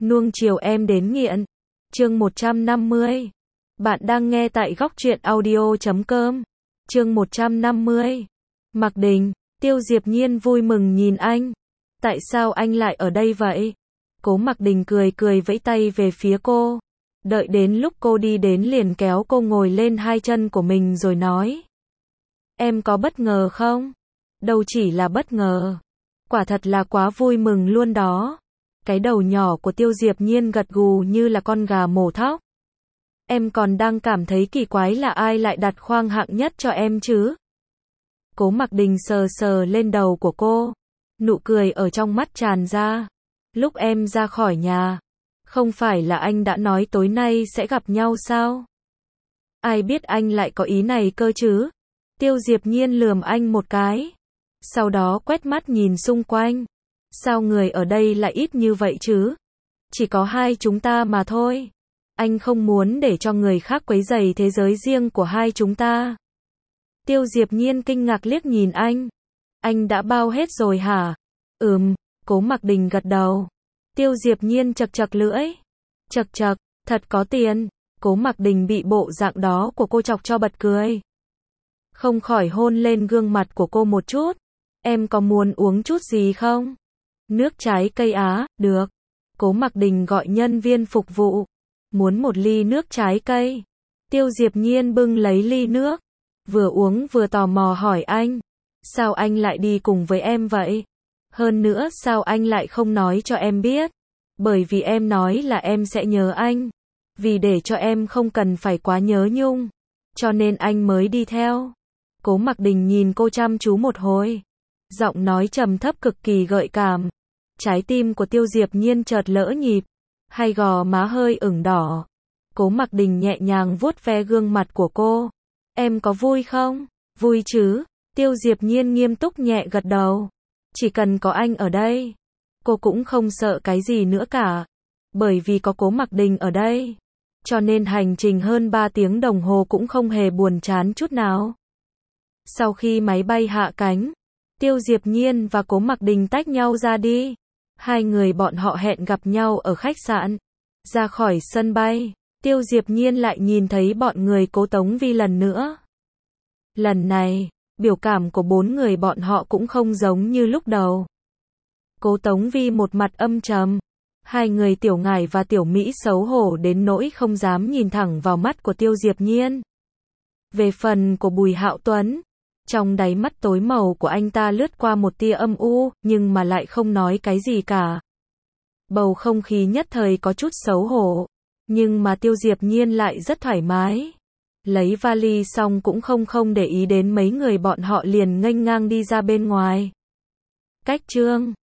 Nuông chiều em đến nghiện. Chương 150. Bạn đang nghe tại góc truyện audio.com. Chương 150. Mạc Đình, Tiêu Diệp Nhiên vui mừng nhìn anh. Tại sao anh lại ở đây vậy? Cố Mạc Đình cười cười vẫy tay về phía cô. Đợi đến lúc cô đi đến liền kéo cô ngồi lên hai chân của mình rồi nói. Em có bất ngờ không? Đâu chỉ là bất ngờ. Quả thật là quá vui mừng luôn đó. Cái đầu nhỏ của Tiêu Diệp Nhiên gật gù như là con gà mổ thóc. Em còn đang cảm thấy kỳ quái là ai lại đặt khoang hạng nhất cho em chứ? Cố Mạc Đình sờ sờ lên đầu của cô. Nụ cười ở trong mắt tràn ra. Lúc em ra khỏi nhà, không phải là anh đã nói tối nay sẽ gặp nhau sao? Ai biết anh lại có ý này cơ chứ? Tiêu Diệp Nhiên lườm anh một cái. Sau đó quét mắt nhìn xung quanh. Sao người ở đây lại ít như vậy chứ? Chỉ có hai chúng ta mà thôi. Anh không muốn để cho người khác quấy rầy thế giới riêng của hai chúng ta. Tiêu Diệp Nhiên kinh ngạc liếc nhìn anh. Anh đã bao hết rồi hả? Cố Mạc Đình gật đầu. Tiêu Diệp Nhiên chật chật lưỡi. Chật chật, thật có tiền. Cố Mạc Đình bị bộ dạng đó của cô chọc cho bật cười. Không khỏi hôn lên gương mặt của cô một chút. Em có muốn uống chút gì không? Nước trái cây á, được. Cố Mạc Đình gọi nhân viên phục vụ. Muốn một ly nước trái cây. Tiêu Diệp Nhiên bưng lấy ly nước. Vừa uống vừa tò mò hỏi anh. Sao anh lại đi cùng với em vậy? Hơn nữa sao anh lại không nói cho em biết? Bởi vì em nói là em sẽ nhớ anh. Vì để cho em không cần phải quá nhớ nhung. Cho nên anh mới đi theo. Cố Mạc Đình nhìn cô chăm chú một hồi. Giọng nói trầm thấp cực kỳ gợi cảm. Trái tim của Tiêu Diệp Nhiên chợt lỡ nhịp. Hai gò má hơi ửng đỏ. Cố Mạc Đình nhẹ nhàng vuốt ve gương mặt của cô. Em có vui không? Vui chứ. Tiêu Diệp Nhiên nghiêm túc nhẹ gật đầu. Chỉ cần có anh ở đây, cô cũng không sợ cái gì nữa cả. Bởi vì có Cố Mạc Đình ở đây, cho nên hành trình hơn 3 tiếng đồng hồ cũng không hề buồn chán chút nào. Sau khi máy bay hạ cánh, Tiêu Diệp Nhiên và Cố Mạc Đình tách nhau ra đi. Hai người bọn họ hẹn gặp nhau ở khách sạn. Ra khỏi sân bay, Tiêu Diệp Nhiên lại nhìn thấy bọn người Cố Tống Vi lần nữa. Lần này, biểu cảm của bốn người bọn họ cũng không giống như lúc đầu. Cố Tống Vi một mặt âm trầm. Hai người Tiểu Ngải và Tiểu Mỹ xấu hổ đến nỗi không dám nhìn thẳng vào mắt của Tiêu Diệp Nhiên. Về phần của Bùi Hạo Tuấn, trong đáy mắt tối màu của anh ta lướt qua một tia âm u, nhưng mà lại không nói cái gì cả. Bầu không khí nhất thời có chút xấu hổ, nhưng mà Tiêu Diệp Nhiên lại rất thoải mái. Lấy vali xong cũng không để ý đến mấy người bọn họ liền nghênh ngang đi ra bên ngoài. Cách chương